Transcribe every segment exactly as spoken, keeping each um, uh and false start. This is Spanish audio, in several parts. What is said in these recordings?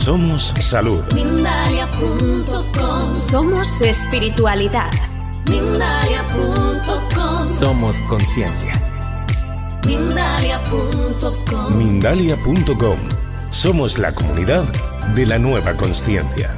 Somos salud. Mindalia punto com. Somos espiritualidad. Mindalia punto com. Somos conciencia. Mindalia punto com. Mindalia punto com. Somos la comunidad de la nueva consciencia.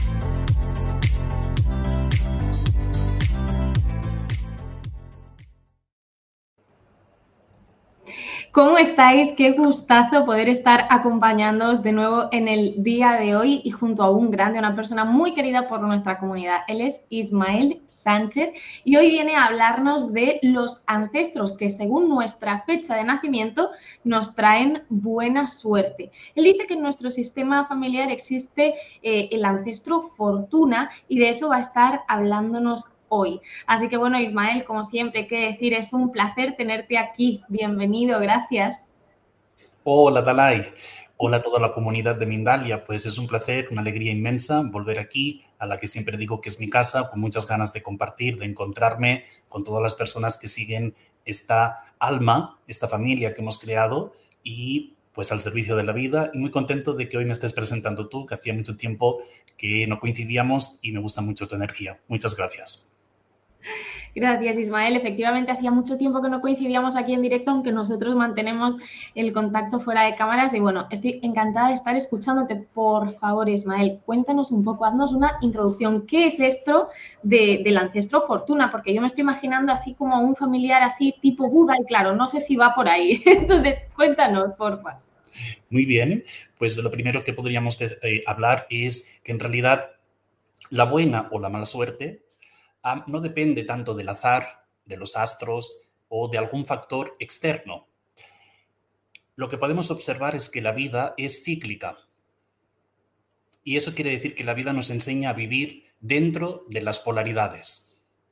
¿Cómo estáis? Qué gustazo poder estar acompañándoos de nuevo en el día de hoy y junto a un grande, una persona muy querida por nuestra comunidad. Él es Ismael Sánchez y hoy viene a hablarnos de los ancestros que según nuestra fecha de nacimiento nos traen buena suerte. Él dice que en nuestro sistema familiar existe eh, el ancestro Fortuna y de eso va a estar hablándonos hoy. Así que bueno, Ismael, como siempre, qué decir, es un placer tenerte aquí. Bienvenido, gracias. Hola, Dalai. Hola a toda la comunidad de Mindalia. Pues es un placer, una alegría inmensa volver aquí, a la que siempre digo que es mi casa, con muchas ganas de compartir, de encontrarme con todas las personas que siguen esta alma, esta familia que hemos creado y pues al servicio de la vida, y muy contento de que hoy me estés presentando tú, que hacía mucho tiempo que no coincidíamos y me gusta mucho tu energía. Muchas gracias. Gracias, Ismael. Efectivamente, hacía mucho tiempo que no coincidíamos aquí en directo, aunque nosotros mantenemos el contacto fuera de cámaras. Y bueno, estoy encantada de estar escuchándote. Por favor, Ismael, cuéntanos un poco, haznos una introducción. ¿Qué es esto de, del ancestro Fortuna? Porque yo me estoy imaginando así como un familiar así tipo Buda y claro, no sé si va por ahí. Entonces, cuéntanos, por favor. Muy bien, pues de lo primero que podríamos eh, hablar es que en realidad la buena o la mala suerte um, no depende tanto del azar, de los astros o de algún factor externo. Lo que podemos observar es que la vida es cíclica y eso quiere decir que la vida nos enseña a vivir dentro de las polaridades.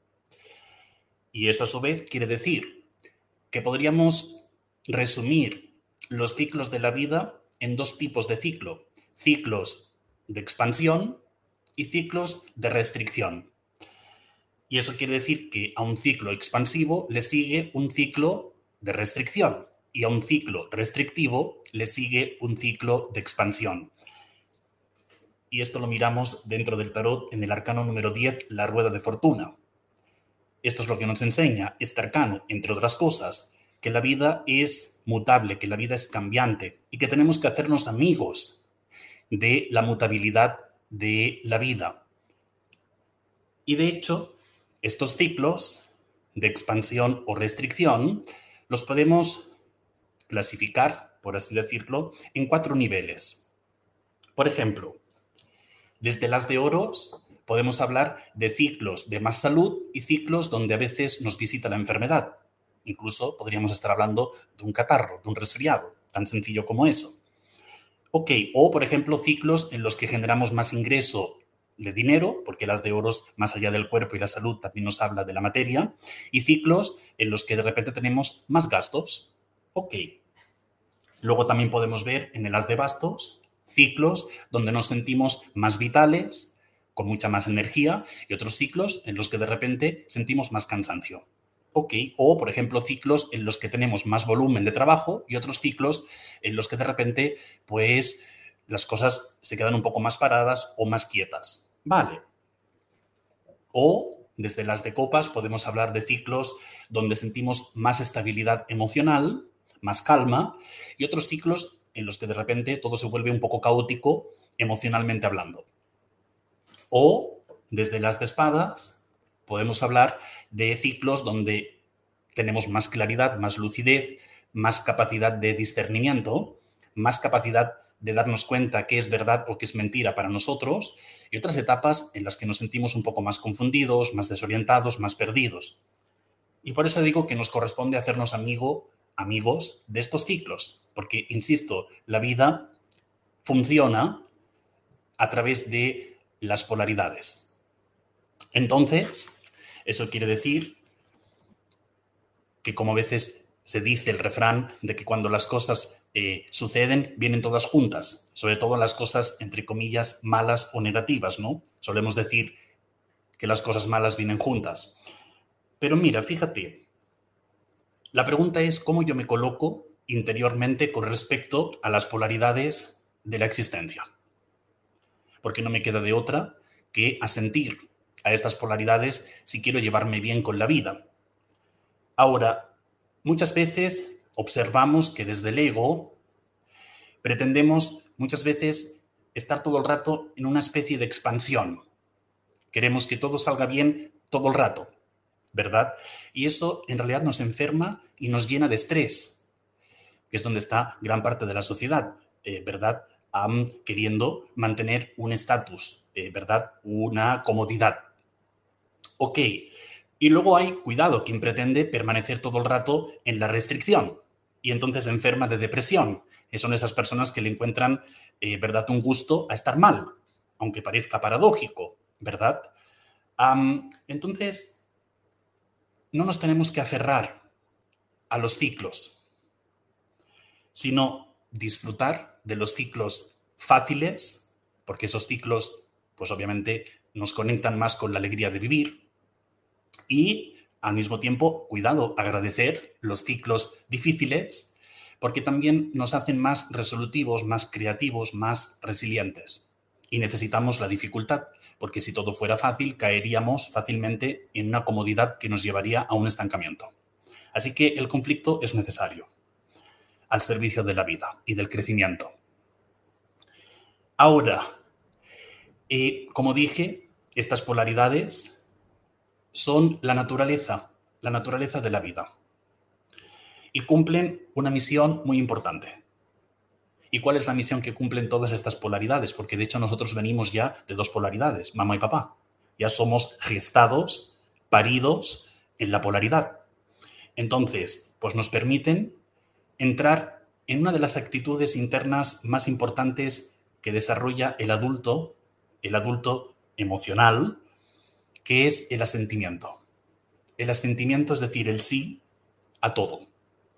Y eso a su vez quiere decir que podríamos resumir los ciclos de la vida en dos tipos de ciclo, ciclos de expansión y ciclos de restricción. Y eso quiere decir que a un ciclo expansivo le sigue un ciclo de restricción y a un ciclo restrictivo le sigue un ciclo de expansión. Y esto lo miramos dentro del tarot en el arcano número diez, la rueda de fortuna. Esto es lo que nos enseña este arcano, entre otras cosas, que la vida es mutable, que la vida es cambiante y que tenemos que hacernos amigos de la mutabilidad de la vida. Y de hecho, estos ciclos de expansión o restricción los podemos clasificar, por así decirlo, en cuatro niveles. Por ejemplo, desde las de oros podemos hablar de ciclos de más salud y ciclos donde a veces nos visita la enfermedad. Incluso podríamos estar hablando de un catarro, de un resfriado, tan sencillo como eso. Ok, o por ejemplo ciclos en los que generamos más ingreso de dinero, porque las de oros, más allá del cuerpo y la salud, también nos habla de la materia, y ciclos en los que de repente tenemos más gastos. Ok. Luego también podemos ver en el as de bastos ciclos donde nos sentimos más vitales, con mucha más energía, y otros ciclos en los que de repente sentimos más cansancio. Ok, o por ejemplo ciclos en los que tenemos más volumen de trabajo y otros ciclos en los que de repente pues las cosas se quedan un poco más paradas o más quietas. Vale. O desde las de copas podemos hablar de ciclos donde sentimos más estabilidad emocional, más calma, y otros ciclos en los que de repente todo se vuelve un poco caótico emocionalmente hablando. O desde las de espadas podemos hablar de ciclos donde tenemos más claridad, más lucidez, más capacidad de discernimiento, más capacidad de darnos cuenta qué es verdad o qué es mentira para nosotros, y otras etapas en las que nos sentimos un poco más confundidos, más desorientados, más perdidos. Y por eso digo que nos corresponde hacernos amigo, amigos de estos ciclos, porque, insisto, la vida funciona a través de las polaridades. Entonces, eso quiere decir que, como a veces se dice el refrán de que cuando las cosas eh, suceden, vienen todas juntas, sobre todo las cosas, entre comillas, malas o negativas, ¿no? Solemos decir que las cosas malas vienen juntas. Pero mira, fíjate, la pregunta es cómo yo me coloco interiormente con respecto a las polaridades de la existencia. porque no me queda de otra que asentir a estas polaridades si quiero llevarme bien con la vida. Ahora, muchas veces observamos que desde el ego pretendemos muchas veces estar todo el rato en una especie de expansión. Queremos que todo salga bien todo el rato, ¿verdad? Y eso en realidad nos enferma y nos llena de estrés, que es donde está gran parte de la sociedad, eh, ¿verdad? Um, queriendo mantener un estatus, eh, ¿verdad? Una comodidad. Ok. Y luego hay, cuidado, quien pretende permanecer todo el rato en la restricción y entonces enferma de depresión. Son esas personas que le encuentran, eh, ¿verdad?, un gusto a estar mal, aunque parezca paradójico, ¿verdad? Um, entonces, no nos tenemos que aferrar a los ciclos, sino disfrutar de los ciclos fáciles, porque esos ciclos, pues obviamente, nos conectan más con la alegría de vivir y, al mismo tiempo, cuidado, agradecer los ciclos difíciles, porque también nos hacen más resolutivos, más creativos, más resilientes. Y necesitamos la dificultad, porque si todo fuera fácil, caeríamos fácilmente en una comodidad que nos llevaría a un estancamiento. Así que el conflicto es necesario, al servicio de la vida y del crecimiento. Ahora, eh, como dije, estas polaridades son la naturaleza, la naturaleza de la vida. Y cumplen una misión muy importante. ¿Y cuál es la misión que cumplen todas estas polaridades? Porque de hecho nosotros venimos ya de dos polaridades, mamá y papá. Ya somos gestados, paridos en la polaridad. Entonces, pues nos permiten entrar en una de las actitudes internas más importantes que desarrolla el adulto, el adulto emocional, que es el asentimiento. El asentimiento, es decir, el sí a todo.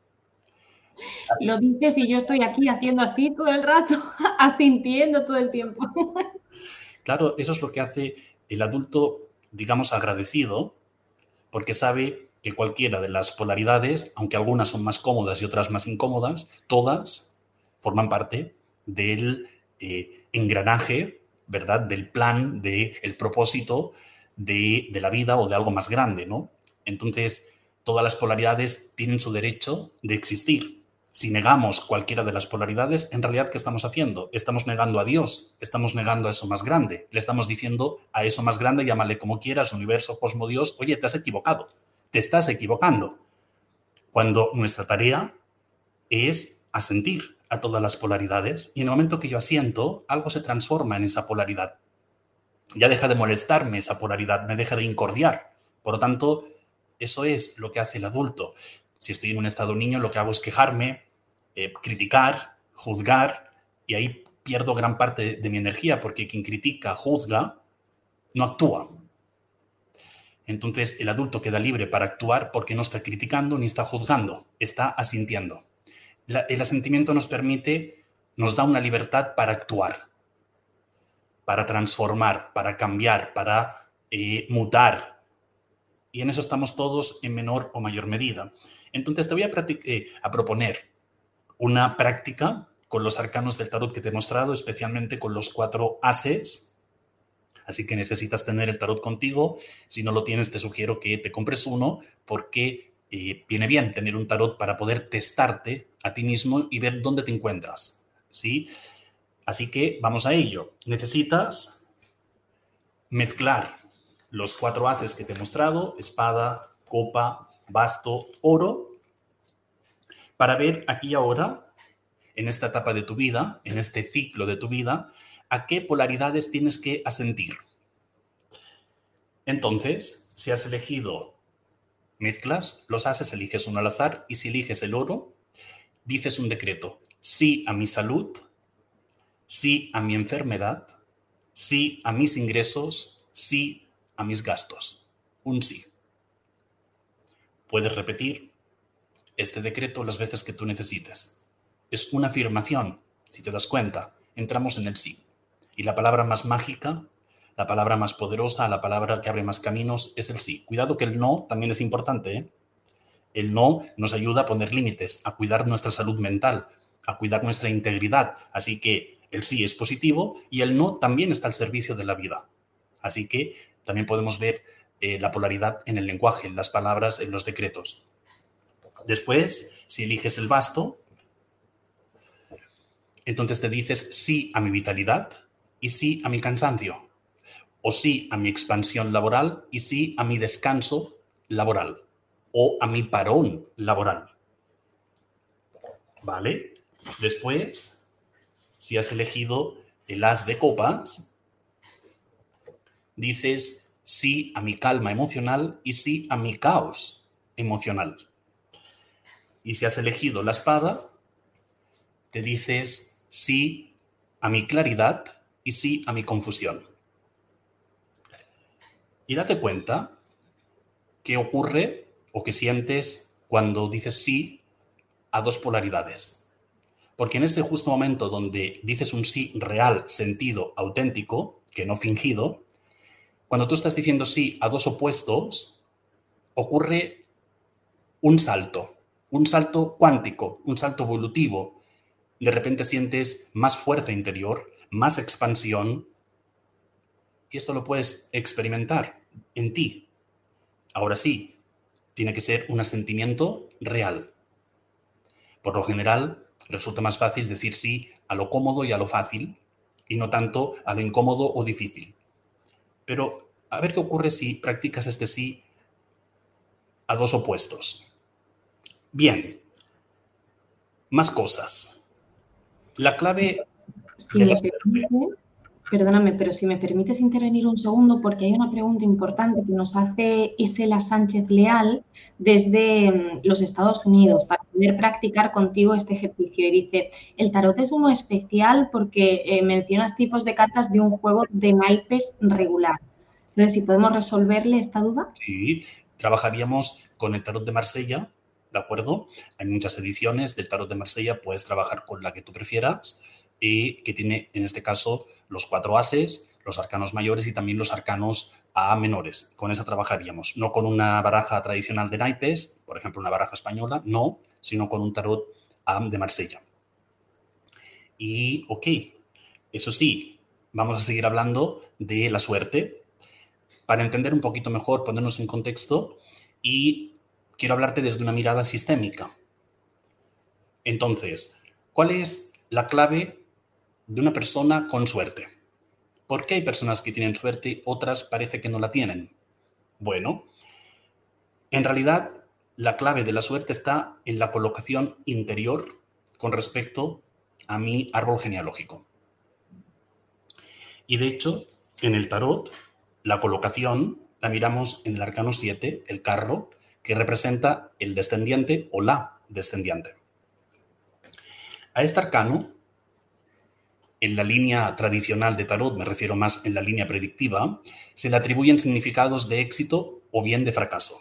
Lo dices y yo estoy aquí haciendo así todo el rato, asintiendo todo el tiempo. Claro, eso es lo que hace el adulto, digamos, agradecido, porque sabe que cualquiera de las polaridades, aunque algunas son más cómodas y otras más incómodas, todas forman parte del eh, engranaje, ¿verdad?, del plan, del propósito de, de la vida o de algo más grande, ¿no? Entonces, todas las polaridades tienen su derecho de existir. Si negamos cualquiera de las polaridades, en realidad, ¿qué estamos haciendo? Estamos negando a Dios, estamos negando a eso más grande. Le estamos diciendo a eso más grande, llámale como quieras, universo, cosmo, Dios, oye, te has equivocado, te estás equivocando. Cuando nuestra tarea es asentir a todas las polaridades y en el momento que yo asiento, algo se transforma en esa polaridad. Ya deja de molestarme esa polaridad, me deja de incordiar. Por lo tanto, eso es lo que hace el adulto. Si estoy en un estado niño, lo que hago es quejarme, eh, criticar, juzgar, y ahí pierdo gran parte de, de mi energía, porque quien critica, juzga, no actúa. Entonces, el adulto queda libre para actuar porque no está criticando ni está juzgando, está asintiendo. La, el asentimiento nos permite, nos da una libertad para actuar, para transformar, para cambiar, para eh, mutar. Y en eso estamos todos en menor o mayor medida. Entonces te voy a, eh, a proponer una práctica con los arcanos del tarot que te he mostrado, especialmente con los cuatro ases. Así que necesitas tener el tarot contigo. Si no lo tienes, te sugiero que te compres uno porque eh, viene bien tener un tarot para poder testarte a ti mismo y ver dónde te encuentras, ¿sí? Así que vamos a ello. Necesitas mezclar los cuatro ases que te he mostrado, espada, copa, basto, oro, para ver aquí y ahora, en esta etapa de tu vida, en este ciclo de tu vida, a qué polaridades tienes que asentir. Entonces, si has elegido mezclas, los ases, eliges uno al azar, y si eliges el oro, dices un decreto. Sí a mi salud, sí a mi enfermedad, sí a mis ingresos, sí a mis gastos. Un sí. Puedes repetir este decreto las veces que tú necesites. Es una afirmación, si te das cuenta. Entramos en el sí. Y la palabra más mágica, la palabra más poderosa, la palabra que abre más caminos es el sí. Cuidado que el no también es importante, ¿eh? El no nos ayuda a poner límites, a cuidar nuestra salud mental, a cuidar nuestra integridad. Así que El sí es positivo y el no también está al servicio de la vida. Así que también podemos ver eh, la polaridad en el lenguaje, en las palabras, en los decretos. Después, si eliges el basto, entonces te dices sí a mi vitalidad y sí a mi cansancio. O sí a mi expansión laboral y sí a mi descanso laboral. O a mi parón laboral. ¿Vale? Después, si has elegido el as de copas, dices sí a mi calma emocional y sí a mi caos emocional. Y si has elegido la espada, te dices sí a mi claridad y sí a mi confusión. Y date cuenta qué ocurre o qué sientes cuando dices sí a dos polaridades. Porque en ese justo momento donde dices un sí real, sentido, auténtico, que no fingido, cuando tú estás diciendo sí a dos opuestos, ocurre un salto, un salto cuántico, un salto evolutivo. De repente sientes más fuerza interior, más expansión, y esto lo puedes experimentar en ti. Ahora sí, tiene que ser un sentimiento real. Por lo general, resulta más fácil decir sí a lo cómodo y a lo fácil, y no tanto a lo incómodo o difícil. Pero a ver qué ocurre si practicas este sí a dos opuestos. Bien, más cosas. La clave Si de me la suerte. permites, perdóname, pero si me permites intervenir un segundo, porque hay una pregunta importante que nos hace Isela Sánchez Leal desde mm, los Estados Unidos para poder practicar contigo este ejercicio. Y dice, el tarot es uno especial porque eh, mencionas tipos de cartas de un juego de naipes regular. Entonces, si podemos resolverle esta duda. Sí, trabajaríamos con el tarot de Marsella, ¿de acuerdo? Hay muchas ediciones del tarot de Marsella, puedes trabajar con la que tú prefieras, y que tiene, en este caso, los cuatro ases, los arcanos mayores y también los arcanos A menores. Con esa trabajaríamos, no con una baraja tradicional de naipes, por ejemplo, una baraja española, no, sino con un tarot A de Marsella. Y, ok, eso sí, vamos a seguir hablando de la suerte. Para entender un poquito mejor, ponernos en contexto, y quiero hablarte desde una mirada sistémica. Entonces, ¿cuál es la clave de una persona con suerte? ¿Por qué hay personas que tienen suerte, otras parece que no la tienen? Bueno, en realidad la clave de la suerte está en la colocación interior con respecto a mi árbol genealógico. Y de hecho, en el tarot, la colocación la miramos en el arcano siete, el carro, que representa el descendiente o la descendiente. A este arcano, en la línea tradicional de tarot, me refiero más en la línea predictiva, se le atribuyen significados de éxito o bien de fracaso.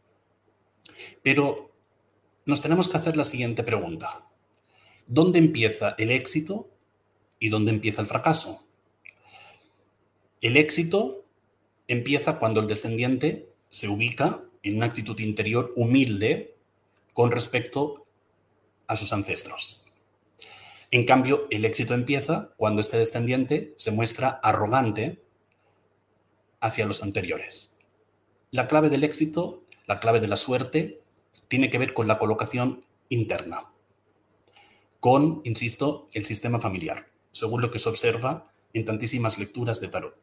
Pero nos tenemos que hacer la siguiente pregunta. ¿Dónde empieza el éxito y dónde empieza el fracaso? El éxito empieza cuando el descendiente se ubica en una actitud interior humilde con respecto a sus ancestros. En cambio, el éxito empieza cuando este descendiente se muestra arrogante hacia los anteriores. La clave del éxito, la clave de la suerte, tiene que ver con la colocación interna, con, insisto, el sistema familiar, según lo que se observa en tantísimas lecturas de tarot.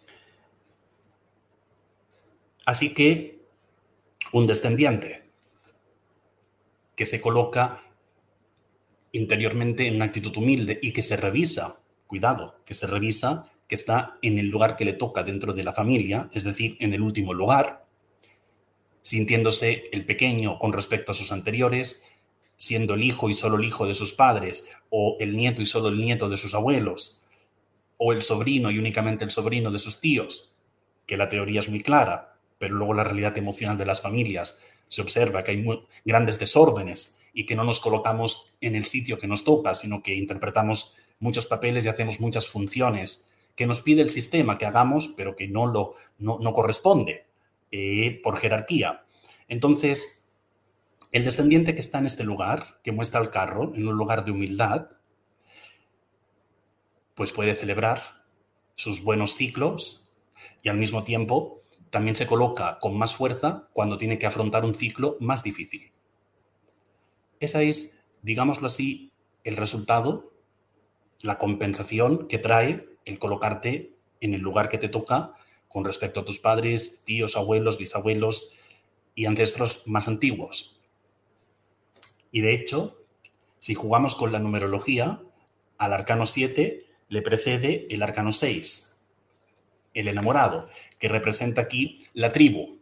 Así que un descendiente que se coloca interiormente en una actitud humilde y que se revisa, cuidado, que se revisa, que está en el lugar que le toca dentro de la familia, es decir, en el último lugar, sintiéndose el pequeño con respecto a sus anteriores, siendo el hijo y solo el hijo de sus padres, o el nieto y solo el nieto de sus abuelos, o el sobrino y únicamente el sobrino de sus tíos, que la teoría es muy clara, pero luego la realidad emocional de las familias se observa que hay muy grandes desórdenes y que no nos colocamos en el sitio que nos toca, sino que interpretamos muchos papeles y hacemos muchas funciones que nos pide el sistema que hagamos, pero que no, lo, no, no corresponde eh, por jerarquía. Entonces, el descendiente que está en este lugar, que muestra el carro, en un lugar de humildad, pues puede celebrar sus buenos ciclos y al mismo tiempo también se coloca con más fuerza cuando tiene que afrontar un ciclo más difícil. Esa es, digámoslo así, el resultado, la compensación que trae el colocarte en el lugar que te toca con respecto a tus padres, tíos, abuelos, bisabuelos y ancestros más antiguos. Y de hecho, si jugamos con la numerología, al arcano siete le precede el arcano seis, el enamorado, que representa aquí la tribu,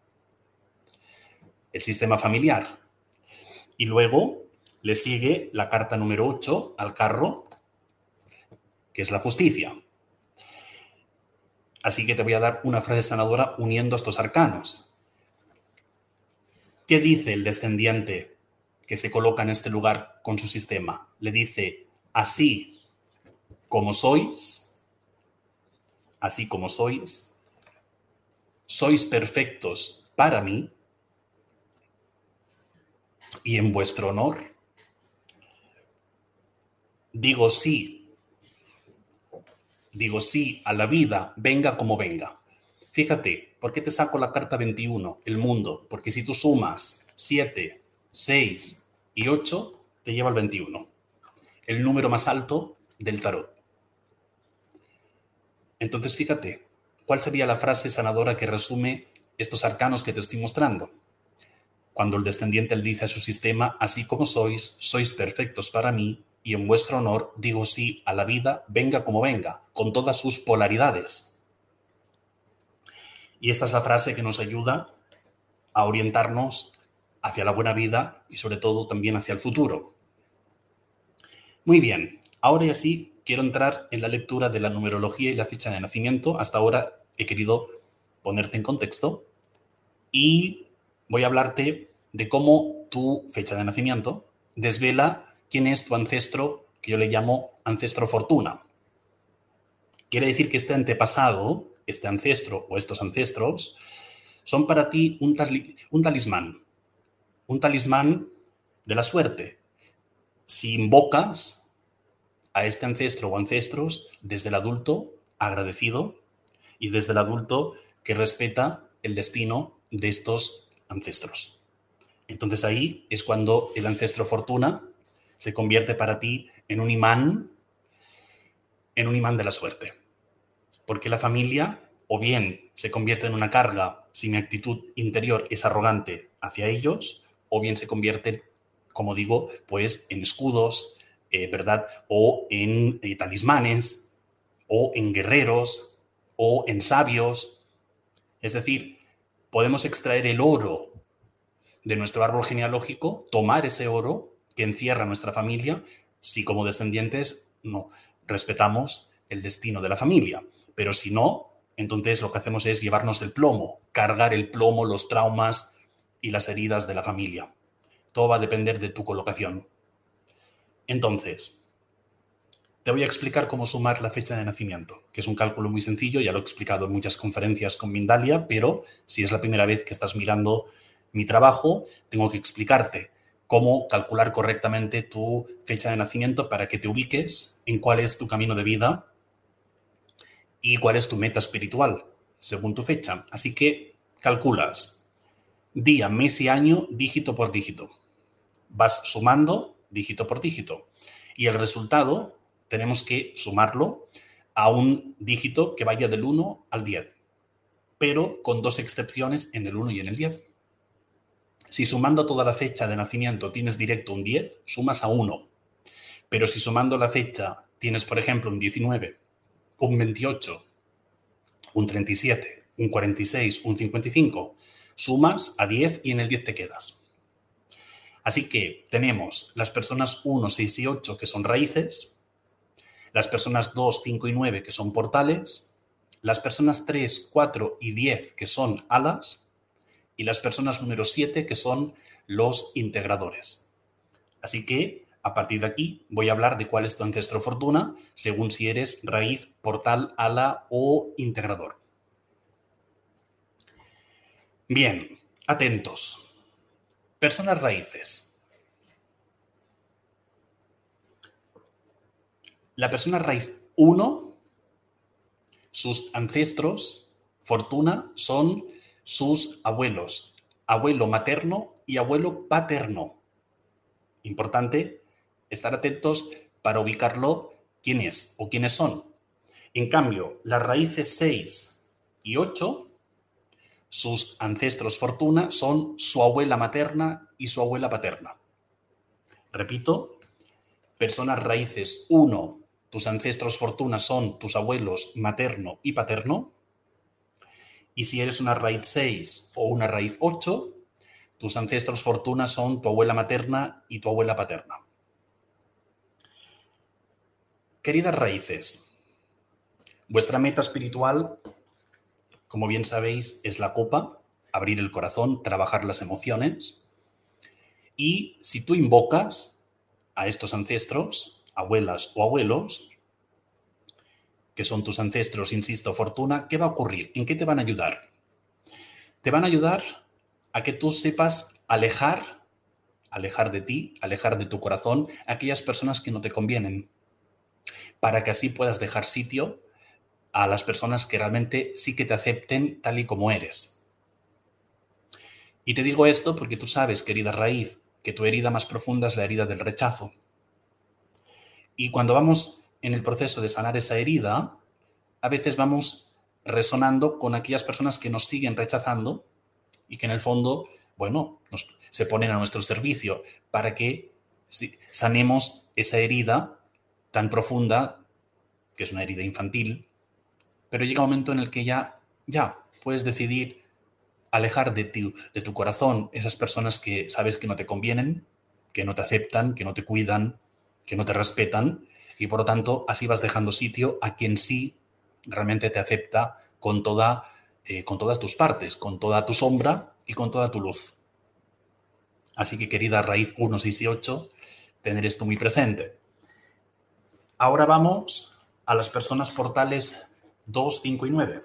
el sistema familiar. Y luego le sigue la carta número ocho al carro, que es la justicia. Así que te voy a dar una frase sanadora uniendo estos arcanos. ¿Qué dice el descendiente que se coloca en este lugar con su sistema? Le dice, así como sois, así como sois, sois perfectos para mí y en vuestro honor digo sí. Digo sí a la vida, venga como venga. Fíjate, ¿por qué te saco la carta veintiuno, el mundo? Porque si tú sumas siete, seis y ocho, te lleva al veintiuno. El número más alto del tarot. Entonces, fíjate, ¿cuál sería la frase sanadora que resume estos arcanos que te estoy mostrando? Cuando el descendiente le dice a su sistema, así como sois, sois perfectos para mí, y en vuestro honor digo sí a la vida, venga como venga, con todas sus polaridades. Y esta es la frase que nos ayuda a orientarnos hacia la buena vida y sobre todo también hacia el futuro. Muy bien, ahora ya sí quiero entrar en la lectura de la numerología y la fecha de nacimiento. Hasta ahora he querido ponerte en contexto y voy a hablarte de cómo tu fecha de nacimiento desvela quién es tu ancestro, que yo le llamo ancestro fortuna. Quiere decir que este antepasado, este ancestro o estos ancestros, son para ti un, tali- un talismán, un talismán de la suerte. Si invocas a este ancestro o ancestros desde el adulto agradecido y desde el adulto que respeta el destino de estos ancestros. Entonces ahí es cuando el ancestro fortuna se convierte para ti en un imán, en un imán de la suerte. Porque la familia o bien se convierte en una carga si mi actitud interior es arrogante hacia ellos, o bien se convierten, como digo, pues en escudos, eh, ¿verdad? O en eh, talismanes, o en guerreros, o en sabios. Es decir, podemos extraer el oro de nuestro árbol genealógico, tomar ese oro que encierra nuestra familia, si como descendientes no respetamos el destino de la familia. Pero si no, entonces lo que hacemos es llevarnos el plomo, cargar el plomo, los traumas y las heridas de la familia. Todo va a depender de tu colocación. Entonces, te voy a explicar cómo sumar la fecha de nacimiento, que es un cálculo muy sencillo, ya lo he explicado en muchas conferencias con Mindalia, pero si es la primera vez que estás mirando mi trabajo, tengo que explicarte cómo calcular correctamente tu fecha de nacimiento para que te ubiques en cuál es tu camino de vida y cuál es tu meta espiritual según tu fecha. Así que calculas día, mes y año, dígito por dígito. Vas sumando dígito por dígito. Y el resultado tenemos que sumarlo a un dígito que vaya del uno al diez, pero con dos excepciones en el uno y en el diez. Si sumando toda la fecha de nacimiento tienes directo un diez, sumas a uno. Pero si sumando la fecha tienes, por ejemplo, un diecinueve, un veintiocho, un treinta y siete, un cuarenta y seis, un cincuenta y cinco, sumas a diez y en el diez te quedas. Así que tenemos las personas uno, seis y ocho que son raíces, las personas dos, cinco y nueve que son portales, las personas tres, cuatro y diez que son alas, y las personas número siete, que son los integradores. Así que, a partir de aquí, voy a hablar de cuál es tu ancestro fortuna, según si eres raíz, portal, ala o integrador. Bien, atentos. Personas raíces. La persona raíz uno, sus ancestros, fortuna, son sus abuelos, abuelo materno y abuelo paterno. Importante estar atentos para ubicarlo quién es o quiénes son. En cambio, las raíces seis y ocho, sus ancestros fortuna son su abuela materna y su abuela paterna. Repito, personas raíces uno, tus ancestros fortuna son tus abuelos materno y paterno. Y si eres una raíz seis o una raíz ocho, tus ancestros fortuna son tu abuela materna y tu abuela paterna. Queridas raíces, vuestra meta espiritual, como bien sabéis, es la copa, abrir el corazón, trabajar las emociones. Y si tú invocas a estos ancestros, abuelas o abuelos, que son tus ancestros, insisto, fortuna, ¿qué va a ocurrir? ¿En qué te van a ayudar? Te van a ayudar a que tú sepas alejar, alejar de ti, alejar de tu corazón a aquellas personas que no te convienen, para que así puedas dejar sitio a las personas que realmente sí que te acepten tal y como eres. Y te digo esto porque tú sabes, querida raíz, que tu herida más profunda es la herida del rechazo. Y cuando vamos en el proceso de sanar esa herida, a veces vamos resonando con aquellas personas que nos siguen rechazando y que en el fondo, bueno, nos, se ponen a nuestro servicio para que sanemos esa herida tan profunda, que es una herida infantil, pero llega un momento en el que ya, ya puedes decidir alejar de tu, de tu corazón esas personas que sabes que no te convienen, que no te aceptan, que no te cuidan, que no te respetan, y por lo tanto así vas dejando sitio a quien sí realmente te acepta con, toda, eh, con todas tus partes, con toda tu sombra y con toda tu luz. Así que, querida raíz uno, seis y ocho, tener esto muy presente. Ahora vamos a las personas portales dos, cinco y nueve.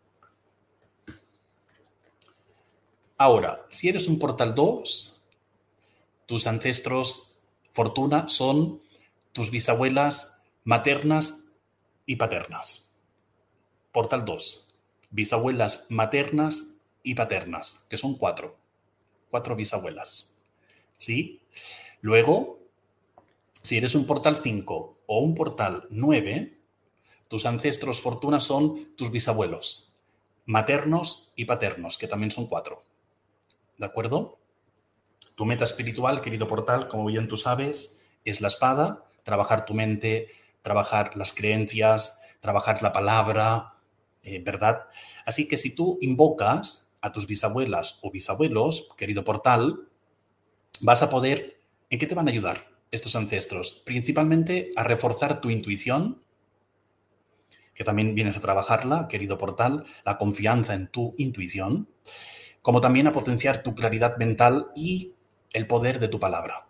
Ahora, si eres un portal dos, tus ancestros fortuna son tus bisabuelas maternas y paternas. Portal dos, bisabuelas maternas y paternas, que son cuatro. Cuatro bisabuelas. ¿Sí? Luego, si eres un portal cinco o un portal nueve, tus ancestros fortuna son tus bisabuelos maternos y paternos, que también son cuatro. ¿De acuerdo? Tu meta espiritual, querido portal, como bien tú sabes, es la espada, trabajar tu mente, trabajar las creencias, trabajar la palabra, eh, ¿verdad? Así que si tú invocas a tus bisabuelas o bisabuelos, querido portal, vas a poder... ¿En qué te van a ayudar estos ancestros? Principalmente a reforzar tu intuición, que también vienes a trabajarla, querido portal, la confianza en tu intuición, como también a potenciar tu claridad mental y el poder de tu palabra.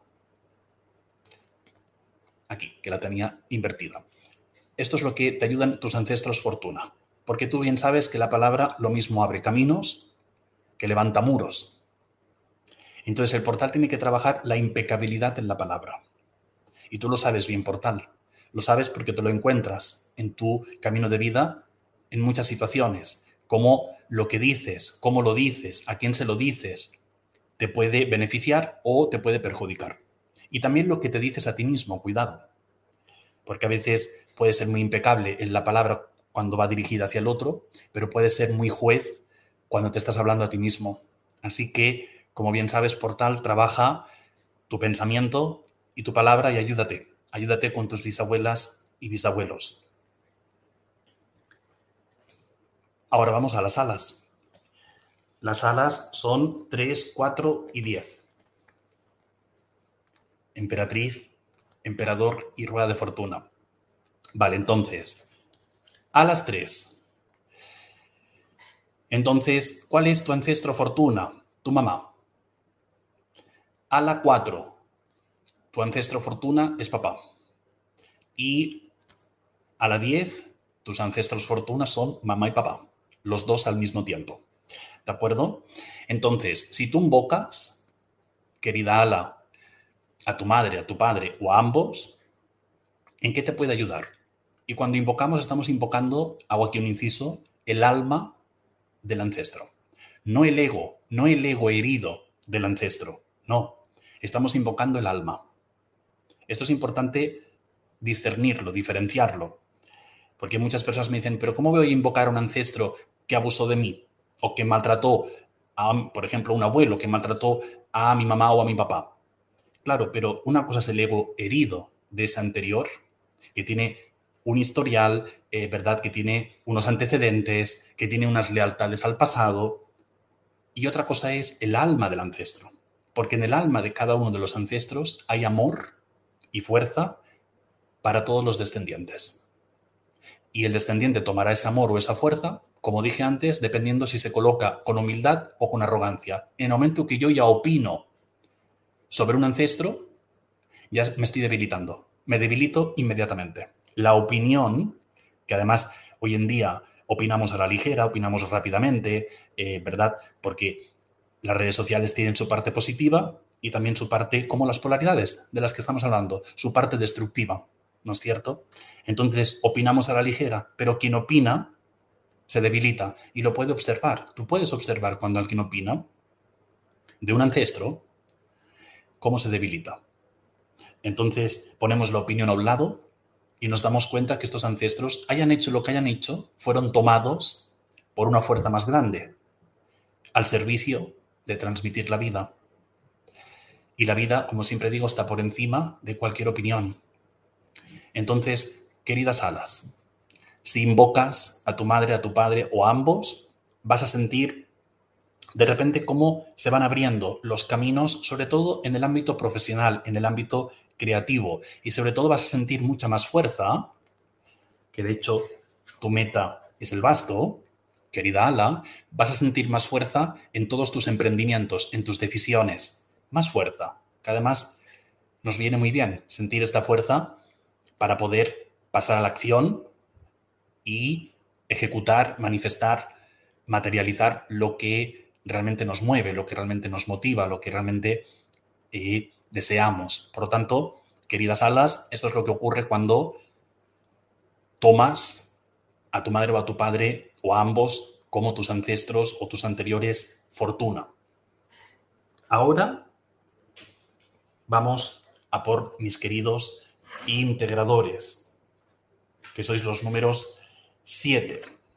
Aquí, que la tenía invertida. Esto es lo que te ayudan tus ancestros fortuna, porque tú bien sabes que la palabra lo mismo abre caminos que levanta muros. Entonces el portal tiene que trabajar la impecabilidad en la palabra. Y tú lo sabes bien, portal. Lo sabes porque te lo encuentras en tu camino de vida en muchas situaciones. Cómo lo que dices, cómo lo dices, a quién se lo dices, te puede beneficiar o te puede perjudicar. Y también lo que te dices a ti mismo, cuidado. Porque a veces puede ser muy impecable en la palabra cuando va dirigida hacia el otro, pero puede ser muy juez cuando te estás hablando a ti mismo. Así que, como bien sabes, portal, trabaja tu pensamiento y tu palabra y ayúdate. Ayúdate con tus bisabuelas y bisabuelos. Ahora vamos a las alas. Las alas son tres, cuatro y diez. Emperatriz, emperador y rueda de fortuna. Vale, entonces, alas tres. Entonces, ¿cuál es tu ancestro fortuna? Tu mamá. Ala cuatro. Tu ancestro fortuna es papá. Y a la diez, tus ancestros fortuna son mamá y papá. Los dos al mismo tiempo. ¿De acuerdo? Entonces, si tú invocas, querida ala, a tu madre, a tu padre o a ambos, ¿en qué te puede ayudar? Y cuando invocamos, estamos invocando, hago aquí un inciso, el alma del ancestro. No el ego, no el ego herido del ancestro, no. Estamos invocando el alma. Esto es importante discernirlo, diferenciarlo. Porque muchas personas me dicen, pero ¿cómo voy a invocar a un ancestro que abusó de mí? O que maltrató, a, por ejemplo, un abuelo que maltrató a mi mamá o a mi papá. Claro, pero una cosa es el ego herido de ese anterior, que tiene un historial, eh, ¿verdad? Que tiene unos antecedentes, que tiene unas lealtades al pasado. Y otra cosa es el alma del ancestro. Porque en el alma de cada uno de los ancestros hay amor y fuerza para todos los descendientes. Y el descendiente tomará ese amor o esa fuerza, como dije antes, dependiendo si se coloca con humildad o con arrogancia. En el momento que yo ya opino sobre un ancestro, ya me estoy debilitando. Me debilito inmediatamente. La opinión, que además hoy en día opinamos a la ligera, opinamos rápidamente, eh, ¿verdad? Porque las redes sociales tienen su parte positiva y también su parte, como las polaridades de las que estamos hablando, su parte destructiva, ¿no es cierto? Entonces, opinamos a la ligera, pero quien opina se debilita y lo puede observar. Tú puedes observar cuando alguien opina de un ancestro cómo se debilita. Entonces, ponemos la opinión a un lado y nos damos cuenta que estos ancestros, hayan hecho lo que hayan hecho, fueron tomados por una fuerza más grande, al servicio de transmitir la vida. Y la vida, como siempre digo, está por encima de cualquier opinión. Entonces, queridas alas, si invocas a tu madre, a tu padre o a ambos, vas a sentir de repente cómo se van abriendo los caminos, sobre todo en el ámbito profesional, en el ámbito creativo, y sobre todo vas a sentir mucha más fuerza, que de hecho tu meta es el basto, querida ala, vas a sentir más fuerza en todos tus emprendimientos, en tus decisiones, más fuerza, que además nos viene muy bien sentir esta fuerza para poder pasar a la acción y ejecutar, manifestar, materializar lo que realmente nos mueve, lo que realmente nos motiva, lo que realmente eh, deseamos. Por lo tanto, queridas alas, esto es lo que ocurre cuando tomas a tu madre o a tu padre o a ambos como tus ancestros o tus anteriores fortuna. Ahora vamos a por mis queridos integradores, que sois los números siete.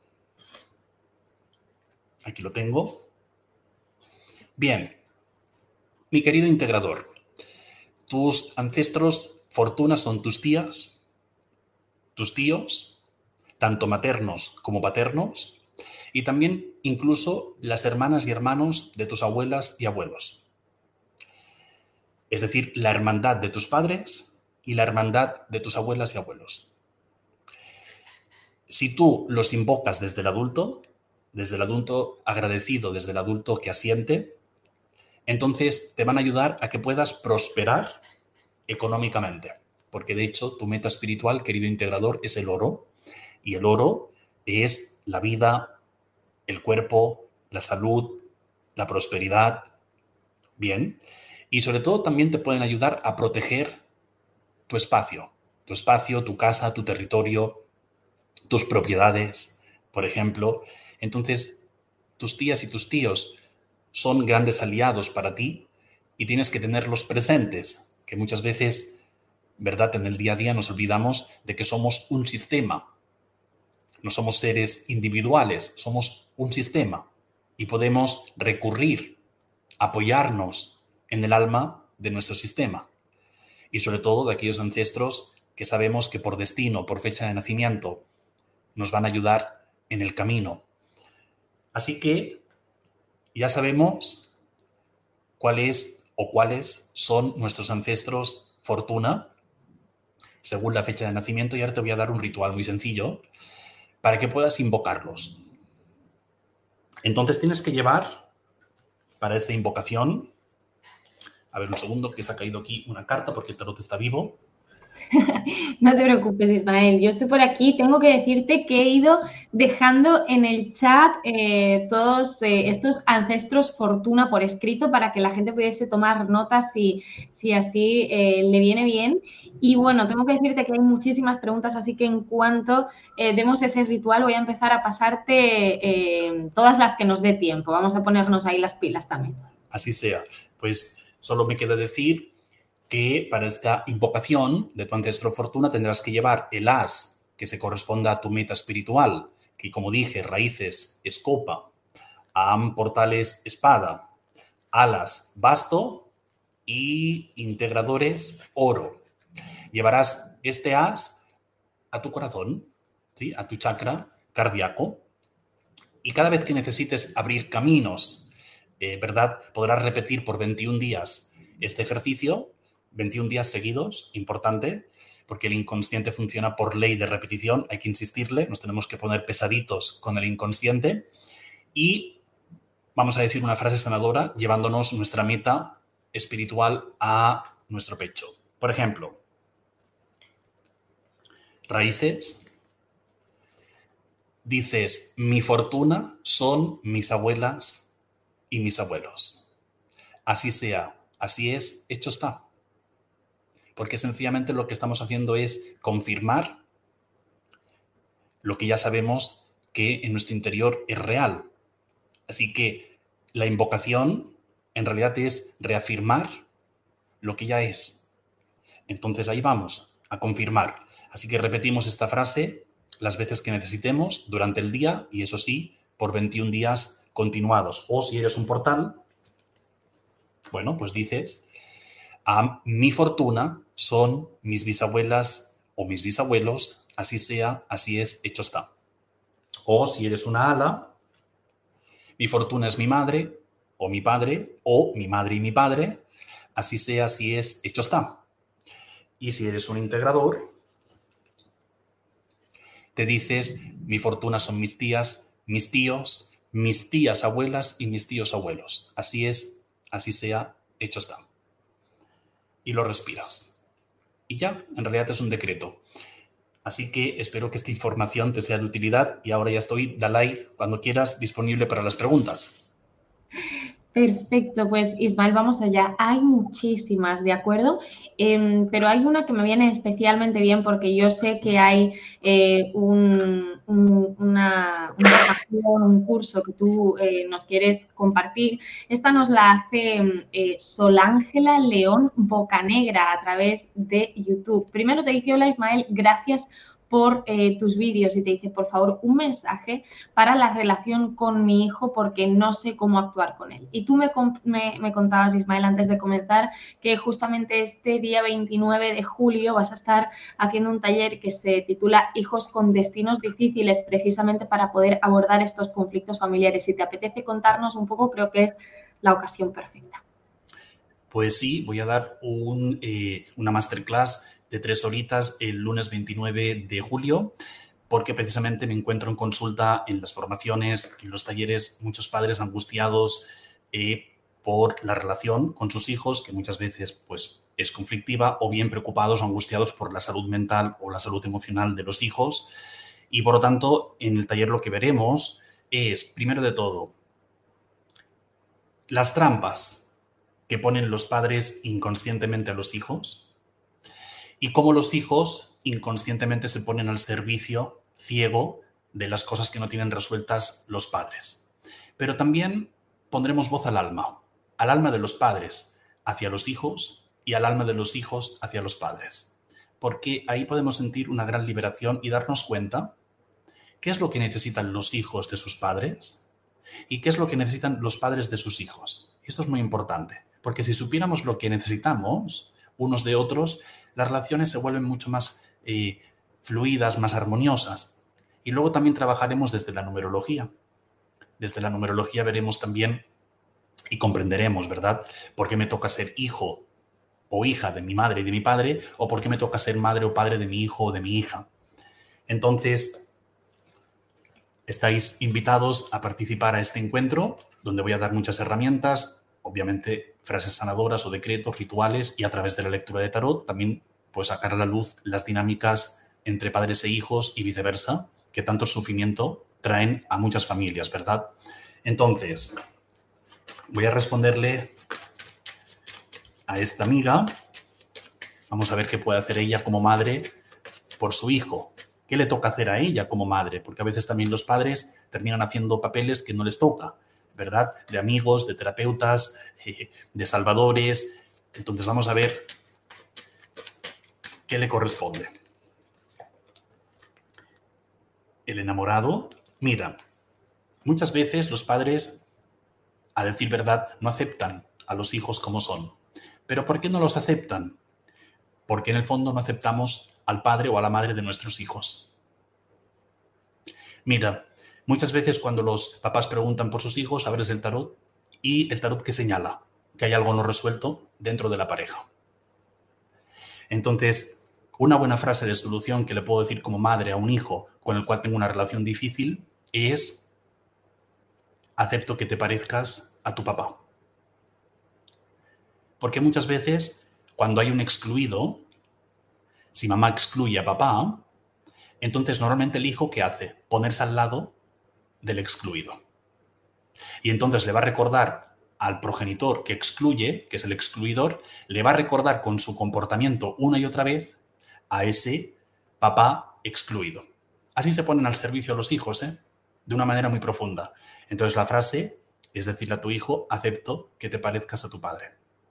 Aquí lo tengo. Bien, mi querido integrador, tus ancestros fortuna son tus tías, tus tíos, tanto maternos como paternos, y también incluso las hermanas y hermanos de tus abuelas y abuelos. Es decir, la hermandad de tus padres y la hermandad de tus abuelas y abuelos. Si tú los invocas desde el adulto, desde el adulto agradecido, desde el adulto que asiente, entonces te van a ayudar a que puedas prosperar económicamente. Porque de hecho tu meta espiritual, querido integrador, es el oro. Y el oro es la vida, el cuerpo, la salud, la prosperidad. Bien. Y sobre todo también te pueden ayudar a proteger tu espacio. Tu espacio, tu casa, tu territorio, tus propiedades, por ejemplo. Entonces, tus tías y tus tíos son grandes aliados para ti y tienes que tenerlos presentes, que muchas veces, ¿verdad?, en el día a día nos olvidamos de que somos un sistema. No somos seres individuales, somos un sistema y podemos recurrir, apoyarnos en el alma de nuestro sistema y sobre todo de aquellos ancestros que sabemos que por destino, por fecha de nacimiento, nos van a ayudar en el camino. Así que ya sabemos cuál es o cuáles son nuestros ancestros fortuna según la fecha de nacimiento, y ahora te voy a dar un ritual muy sencillo para que puedas invocarlos. Entonces tienes que llevar para esta invocación, a ver un segundo que se ha caído aquí una carta porque el tarot está vivo. No te preocupes, Ismael. Yo estoy por aquí. Tengo que decirte que he ido dejando en el chat eh, todos eh, estos ancestros fortuna por escrito para que la gente pudiese tomar notas si, si así eh, le viene bien. Y bueno, tengo que decirte que hay muchísimas preguntas, así que en cuanto eh, demos ese ritual voy a empezar a pasarte eh, todas las que nos dé tiempo. Vamos a ponernos ahí las pilas también. Así sea. Pues solo me queda decir que para esta invocación de tu ancestro fortuna tendrás que llevar el as que se corresponda a tu meta espiritual, que como dije, raíces, escopa, am, portales, espada, alas, basto y integradores, oro. Llevarás este as a tu corazón, ¿sí? A tu chakra cardíaco, y cada vez que necesites abrir caminos, eh, ¿verdad? Podrás repetir por veintiún días este ejercicio, veintiún días seguidos, importante, porque el inconsciente funciona por ley de repetición, hay que insistirle, nos tenemos que poner pesaditos con el inconsciente y vamos a decir una frase sanadora llevándonos nuestra meta espiritual a nuestro pecho. Por ejemplo, raíces, dices, mi fortuna son mis abuelas y mis abuelos. Así sea, así es, hecho está. Porque sencillamente lo que estamos haciendo es confirmar lo que ya sabemos que en nuestro interior es real. Así que la invocación en realidad es reafirmar lo que ya es. Entonces ahí vamos, a confirmar. Así que repetimos esta frase las veces que necesitemos durante el día y eso sí, por veintiún días continuados. O si eres un portal, bueno, pues dices, a mi fortuna son mis bisabuelas o mis bisabuelos, así sea, así es, hecho está. O si eres una ala, mi fortuna es mi madre o mi padre o mi madre y mi padre, así sea, así es, hecho está. Y si eres un integrador, te dices, mi fortuna son mis tías, mis tíos, mis tías abuelas y mis tíos abuelos. Así es, así sea, hecho está. Y lo respiras. Y ya, en realidad es un decreto. Así que espero que esta información te sea de utilidad y ahora ya estoy, da like cuando quieras, disponible para las preguntas. Perfecto, pues Ismael, vamos allá. Hay muchísimas, ¿de acuerdo? Eh, pero hay una que me viene especialmente bien porque yo sé que hay eh, un, un, una, una formación, un curso que tú eh, nos quieres compartir. Esta nos la hace eh, Solángela León Bocanegra a través de YouTube. Primero te dice, hola Ismael, gracias por eh, tus vídeos y te dice, por favor, un mensaje para la relación con mi hijo porque no sé cómo actuar con él. Y tú me, me, me contabas, Ismael, antes de comenzar, que justamente este día veintinueve de julio vas a estar haciendo un taller que se titula Hijos con destinos difíciles, precisamente para poder abordar estos conflictos familiares. Si te apetece contarnos un poco, creo que es la ocasión perfecta. Pues sí, voy a dar un, eh, una masterclass de tres horitas el lunes veintinueve de julio, porque precisamente me encuentro en consulta en las formaciones, en los talleres, muchos padres angustiados eh, por la relación con sus hijos, que muchas veces pues, es conflictiva, o bien preocupados o angustiados por la salud mental o la salud emocional de los hijos. Y por lo tanto, en el taller lo que veremos es, primero de todo, las trampas que ponen los padres inconscientemente a los hijos, y cómo los hijos inconscientemente se ponen al servicio ciego de las cosas que no tienen resueltas los padres. Pero también pondremos voz al alma, al alma de los padres hacia los hijos y al alma de los hijos hacia los padres. Porque ahí podemos sentir una gran liberación y darnos cuenta qué es lo que necesitan los hijos de sus padres y qué es lo que necesitan los padres de sus hijos. Y esto es muy importante, porque si supiéramos lo que necesitamos unos de otros, las relaciones se vuelven mucho más eh, fluidas, más armoniosas. Y luego también trabajaremos desde la numerología. Desde la numerología veremos también y comprenderemos, ¿verdad?, por qué me toca ser hijo o hija de mi madre y de mi padre, o por qué me toca ser madre o padre de mi hijo o de mi hija. Entonces, estáis invitados a participar a este encuentro, donde voy a dar muchas herramientas, obviamente frases sanadoras o decretos, rituales, y a través de la lectura de tarot también pues sacar a la luz las dinámicas entre padres e hijos y viceversa, que tanto sufrimiento traen a muchas familias, ¿verdad? Entonces, voy a responderle a esta amiga. Vamos a ver qué puede hacer ella como madre por su hijo. ¿Qué le toca hacer a ella como madre? Porque a veces también los padres terminan haciendo papeles que no les toca, ¿verdad? De amigos, de terapeutas, de salvadores. Entonces vamos a ver qué le corresponde. El enamorado, mira, muchas veces los padres, a decir verdad, no aceptan a los hijos como son. ¿Pero por qué no los aceptan? Porque en el fondo no aceptamos al padre o a la madre de nuestros hijos. Mira, muchas veces cuando los papás preguntan por sus hijos, abres el tarot y el tarot que señala que hay algo no resuelto dentro de la pareja. Entonces, una buena frase de solución que le puedo decir como madre a un hijo con el cual tengo una relación difícil es: acepto que te parezcas a tu papá. Porque muchas veces cuando hay un excluido, si mamá excluye a papá, entonces normalmente el hijo, ¿qué hace? Ponerse al lado del excluido. Y entonces le va a recordar al progenitor que excluye, que es el excluidor, le va a recordar con su comportamiento una y otra vez a ese papá excluido. Así se ponen al servicio los hijos, ¿eh? De una manera muy profunda. Entonces la frase es decirle a tu hijo: acepto que te parezcas a tu padre.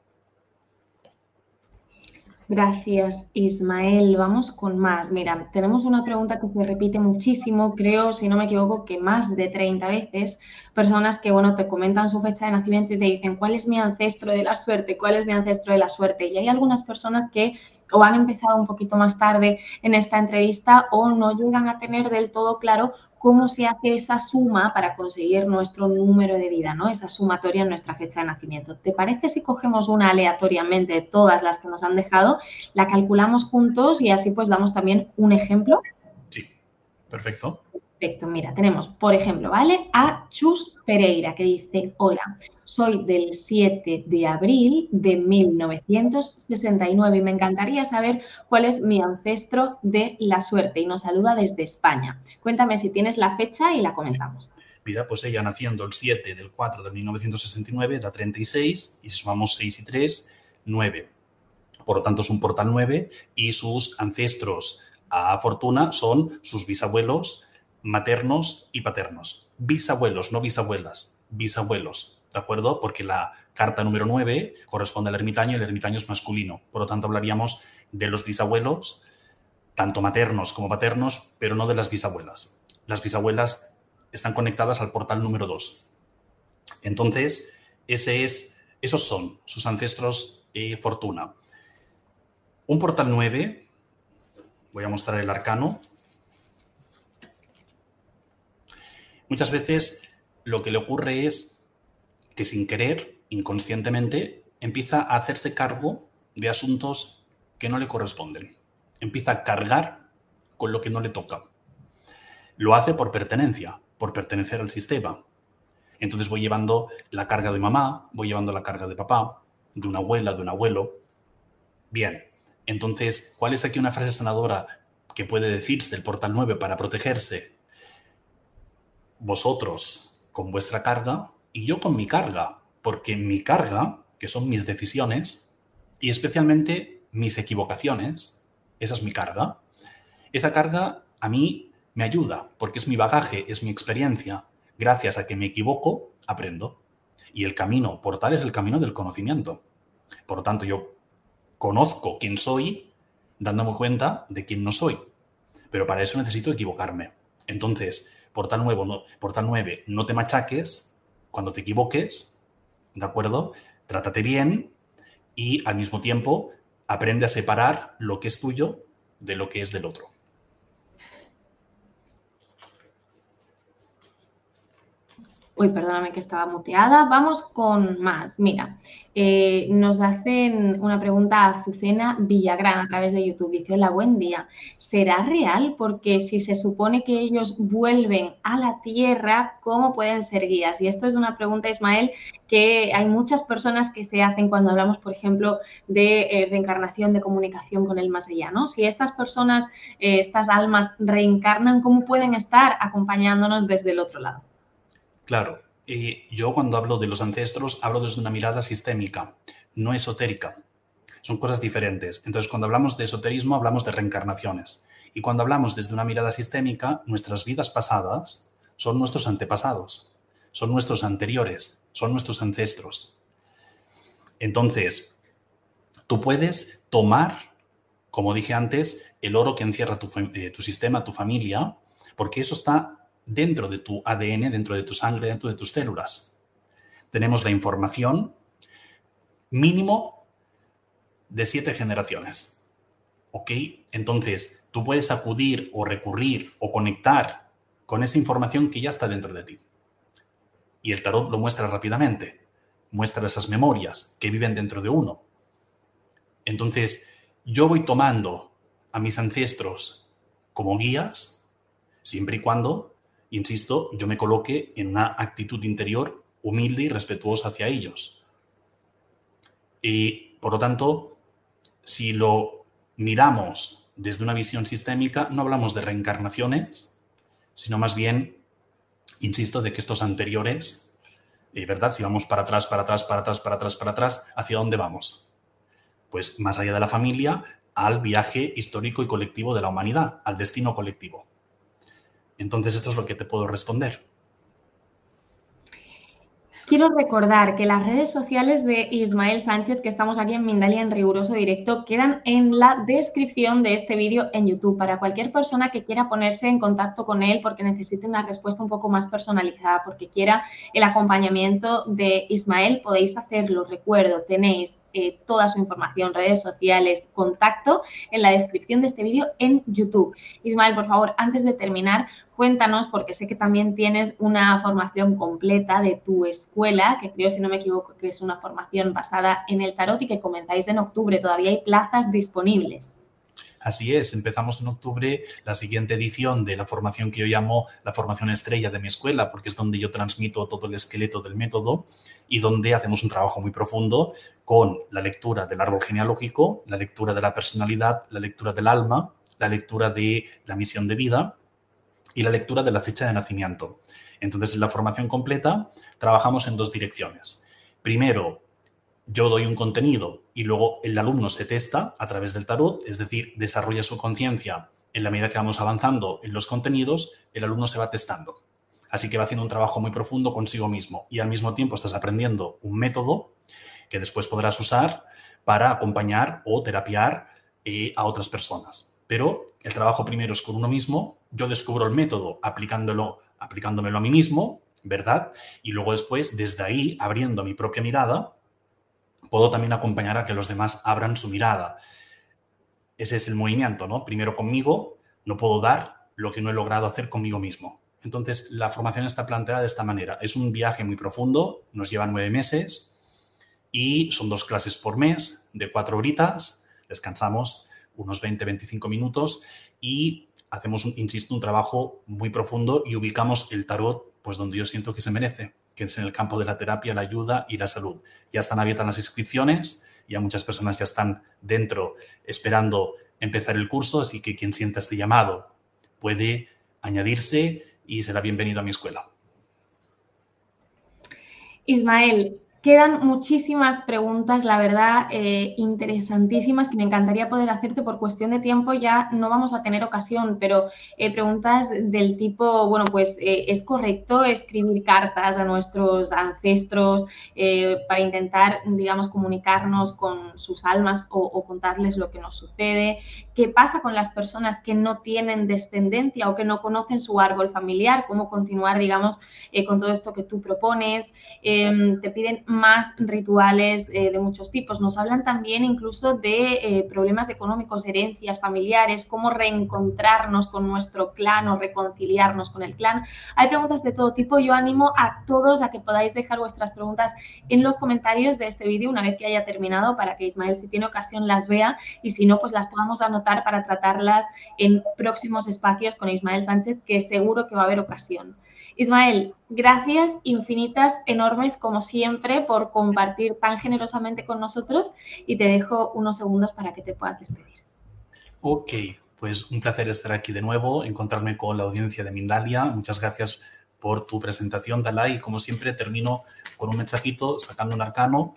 Gracias, Ismael. Vamos con más. Mira, tenemos una pregunta que se repite muchísimo, creo, si no me equivoco, que más de treinta veces. Personas que, bueno, te comentan su fecha de nacimiento y te dicen: ¿cuál es mi ancestro de la suerte? ¿Cuál es mi ancestro de la suerte? Y hay algunas personas que o han empezado un poquito más tarde en esta entrevista o no llegan a tener del todo claro cómo se hace esa suma para conseguir nuestro número de vida, ¿no? Esa sumatoria en nuestra fecha de nacimiento. ¿Te parece si cogemos una aleatoriamente de todas las que nos han dejado, la calculamos juntos y así pues damos también un ejemplo? Sí, perfecto. Perfecto, mira, tenemos, por ejemplo, ¿vale? A Chus Pereira, que dice: hola, soy del siete de abril de mil novecientos sesenta y nueve y me encantaría saber cuál es mi ancestro de la suerte, y nos saluda desde España. Cuéntame si tienes la fecha y la comentamos. Mira, pues ella naciendo el siete del cuatro de mil novecientos sesenta y nueve, da treinta y seis, y si sumamos seis y tres, nueve. Por lo tanto, es un portal nueve y sus ancestros a fortuna son sus bisabuelos maternos y paternos. Bisabuelos, no bisabuelas, bisabuelos, ¿de acuerdo? Porque la carta número nueve corresponde al ermitaño y el ermitaño es masculino. Por lo tanto, hablaríamos de los bisabuelos, tanto maternos como paternos, pero no de las bisabuelas. Las bisabuelas están conectadas al portal número dos. Entonces, ese es, esos son sus ancestros eh, fortuna. Un portal nueve, voy a mostrar el arcano. Muchas veces lo que le ocurre es que sin querer, inconscientemente, empieza a hacerse cargo de asuntos que no le corresponden. Empieza a cargar con lo que no le toca. Lo hace por pertenencia, por pertenecer al sistema. Entonces voy llevando la carga de mamá, voy llevando la carga de papá, de una abuela, de un abuelo. Bien, entonces, ¿cuál es aquí una frase sanadora que puede decirse el portal nueve para protegerse? Vosotros con vuestra carga y yo con mi carga, porque mi carga, que son mis decisiones y especialmente mis equivocaciones, esa es mi carga. Esa carga a mí me ayuda porque es mi bagaje, es mi experiencia. Gracias a que me equivoco, aprendo. Y el camino portal es el camino del conocimiento. Por lo tanto, yo conozco quién soy dándome cuenta de quién no soy. Pero para eso necesito equivocarme. Entonces, portal nuevo, no, portal nueve, no te machaques cuando te equivoques, ¿de acuerdo? Trátate bien y al mismo tiempo aprende a separar lo que es tuyo de lo que es del otro. Uy, perdóname que estaba muteada. Vamos con más. Mira, Eh, nos hacen una pregunta a Azucena Villagrán a través de YouTube. Dice, hola, buen día. ¿Será real? Porque si se supone que ellos vuelven a la Tierra, ¿cómo pueden ser guías? Y esto es una pregunta, Ismael, que hay muchas personas que se hacen cuando hablamos, por ejemplo, de eh, reencarnación, de comunicación con el más allá, ¿no? Si estas personas, eh, estas almas reencarnan, ¿cómo pueden estar acompañándonos desde el otro lado? Claro. Eh, yo cuando hablo de los ancestros hablo desde una mirada sistémica, no esotérica. Son cosas diferentes. Entonces, cuando hablamos de esoterismo, hablamos de reencarnaciones. Y cuando hablamos desde una mirada sistémica, nuestras vidas pasadas son nuestros antepasados, son nuestros anteriores, son nuestros ancestros. Entonces, tú puedes tomar, como dije antes, el oro que encierra tu, eh, tu sistema, tu familia, porque eso está dentro de tu A D N, dentro de tu sangre, dentro de tus células. Tenemos la información mínimo de siete generaciones. ¿Ok? Entonces, tú puedes acudir o recurrir o conectar con esa información que ya está dentro de ti. Y el tarot lo muestra rápidamente. Muestra esas memorias que viven dentro de uno. Entonces, yo voy tomando a mis ancestros como guías, siempre y cuando, insisto, yo me coloque en una actitud interior humilde y respetuosa hacia ellos. Y, por lo tanto, si lo miramos desde una visión sistémica, no hablamos de reencarnaciones, sino más bien, insisto, de que estos anteriores, eh, ¿verdad? Si vamos para atrás, para atrás, para atrás, para atrás, para atrás, ¿hacia dónde vamos? Pues más allá de la familia, al viaje histórico y colectivo de la humanidad, al destino colectivo. Entonces, esto es lo que te puedo responder. Quiero recordar que las redes sociales de Ismael Sánchez, que estamos aquí en Mindalia en riguroso directo, quedan en la descripción de este vídeo en YouTube para cualquier persona que quiera ponerse en contacto con él porque necesite una respuesta un poco más personalizada, porque quiera el acompañamiento de Ismael, podéis hacerlo. Recuerdo, tenéis eh, toda su información, redes sociales, contacto en la descripción de este vídeo en YouTube. Ismael, por favor, antes de terminar, cuéntanos, porque sé que también tienes una formación completa de tu escuela, que creo, si no me equivoco, que es una formación basada en el tarot y que comenzáis en octubre. Todavía hay plazas disponibles. Así es, empezamos en octubre la siguiente edición de la formación que yo llamo la formación estrella de mi escuela, porque es donde yo transmito todo el esqueleto del método y donde hacemos un trabajo muy profundo con la lectura del árbol genealógico, la lectura de la personalidad, la lectura del alma, la lectura de la misión de vida y la lectura de la fecha de nacimiento. Entonces, en la formación completa trabajamos en dos direcciones. Primero, yo doy un contenido y luego el alumno se testa a través del tarot, es decir, desarrolla su conciencia en la medida que vamos avanzando en los contenidos, el alumno se va testando. Así que va haciendo un trabajo muy profundo consigo mismo y al mismo tiempo estás aprendiendo un método que después podrás usar para acompañar o terapiar eh, a otras personas. Pero el trabajo primero es con uno mismo, yo descubro el método aplicándolo, aplicándomelo a mí mismo, ¿verdad? Y luego después, desde ahí, abriendo mi propia mirada, puedo también acompañar a que los demás abran su mirada. Ese es el movimiento, ¿no? Primero conmigo, no puedo dar lo que no he logrado hacer conmigo mismo. Entonces, la formación está planteada de esta manera. Es un viaje muy profundo, nos lleva nueve meses y son dos clases por mes de cuatro horitas, descansamos unos veinte a veinticinco minutos y hacemos, un, insisto, un trabajo muy profundo y ubicamos el tarot pues donde yo siento que se merece, que es en el campo de la terapia, la ayuda y la salud. Ya están abiertas las inscripciones, ya muchas personas ya están dentro esperando empezar el curso, así que quien sienta este llamado puede añadirse y será bienvenido a mi escuela. Ismael, quedan muchísimas preguntas, la verdad, eh, interesantísimas, que me encantaría poder hacerte. Por cuestión de tiempo ya no vamos a tener ocasión, pero eh, preguntas del tipo, bueno, pues eh, ¿es correcto escribir cartas a nuestros ancestros eh, para intentar, digamos, comunicarnos con sus almas o, o contarles lo que nos sucede? qué pasa con las personas que no tienen descendencia o que no conocen su árbol familiar, cómo continuar, digamos, eh, con todo esto que tú propones. Eh, te piden más rituales eh, de muchos tipos. Nos hablan también incluso de eh, problemas económicos, herencias familiares, cómo reencontrarnos con nuestro clan o reconciliarnos con el clan. Hay preguntas de todo tipo. Yo animo a todos a que podáis dejar vuestras preguntas en los comentarios de este vídeo una vez que haya terminado, para que Ismael, si tiene ocasión, las vea, y si no, pues las podamos anotar para tratarlas en próximos espacios con Ismael Sánchez, que seguro que va a haber ocasión. Ismael, gracias infinitas, enormes, como siempre, por compartir tan generosamente con nosotros, y te dejo unos segundos para que te puedas despedir. Ok, pues un placer estar aquí de nuevo, encontrarme con la audiencia de Mindalia. Muchas gracias por tu presentación, Dalai, y como siempre termino con un mensajito, sacando un arcano.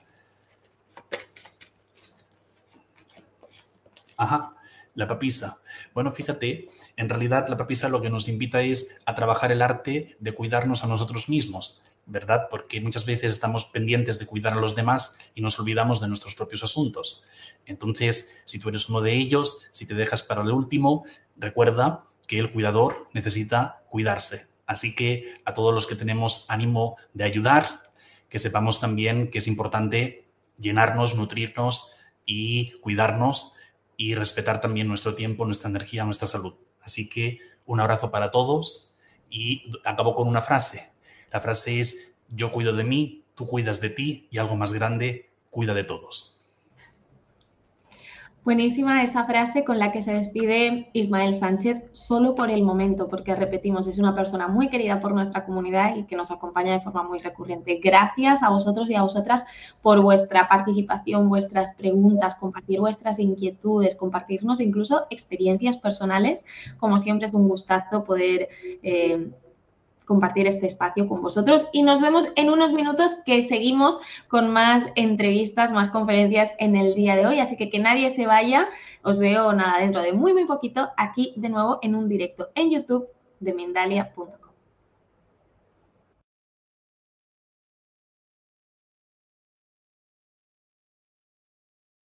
Ajá. La papisa. Bueno, fíjate, en realidad la papisa lo que nos invita es a trabajar el arte de cuidarnos a nosotros mismos, ¿verdad? Porque muchas veces estamos pendientes de cuidar a los demás y nos olvidamos de nuestros propios asuntos. Entonces, si tú eres uno de ellos, si te dejas para el último, recuerda que el cuidador necesita cuidarse. Así que a todos los que tenemos ánimo de ayudar, que sepamos también que es importante llenarnos, nutrirnos y cuidarnos, y respetar también nuestro tiempo, nuestra energía, nuestra salud. Así que un abrazo para todos, y acabo con una frase. La frase es: yo cuido de mí, tú cuidas de ti, y algo más grande, cuida de todos. Buenísima esa frase con la que se despide Ismael Sánchez, solo por el momento, porque repetimos, es una persona muy querida por nuestra comunidad y que nos acompaña de forma muy recurrente. Gracias a vosotros y a vosotras por vuestra participación, vuestras preguntas, compartir vuestras inquietudes, compartirnos incluso experiencias personales. Como siempre, es un gustazo poder eh, compartir este espacio con vosotros, y nos vemos en unos minutos, que seguimos con más entrevistas, más conferencias en el día de hoy, así que que nadie se vaya. Os veo nada dentro de muy muy poquito aquí de nuevo en un directo en YouTube de Mindalia punto com.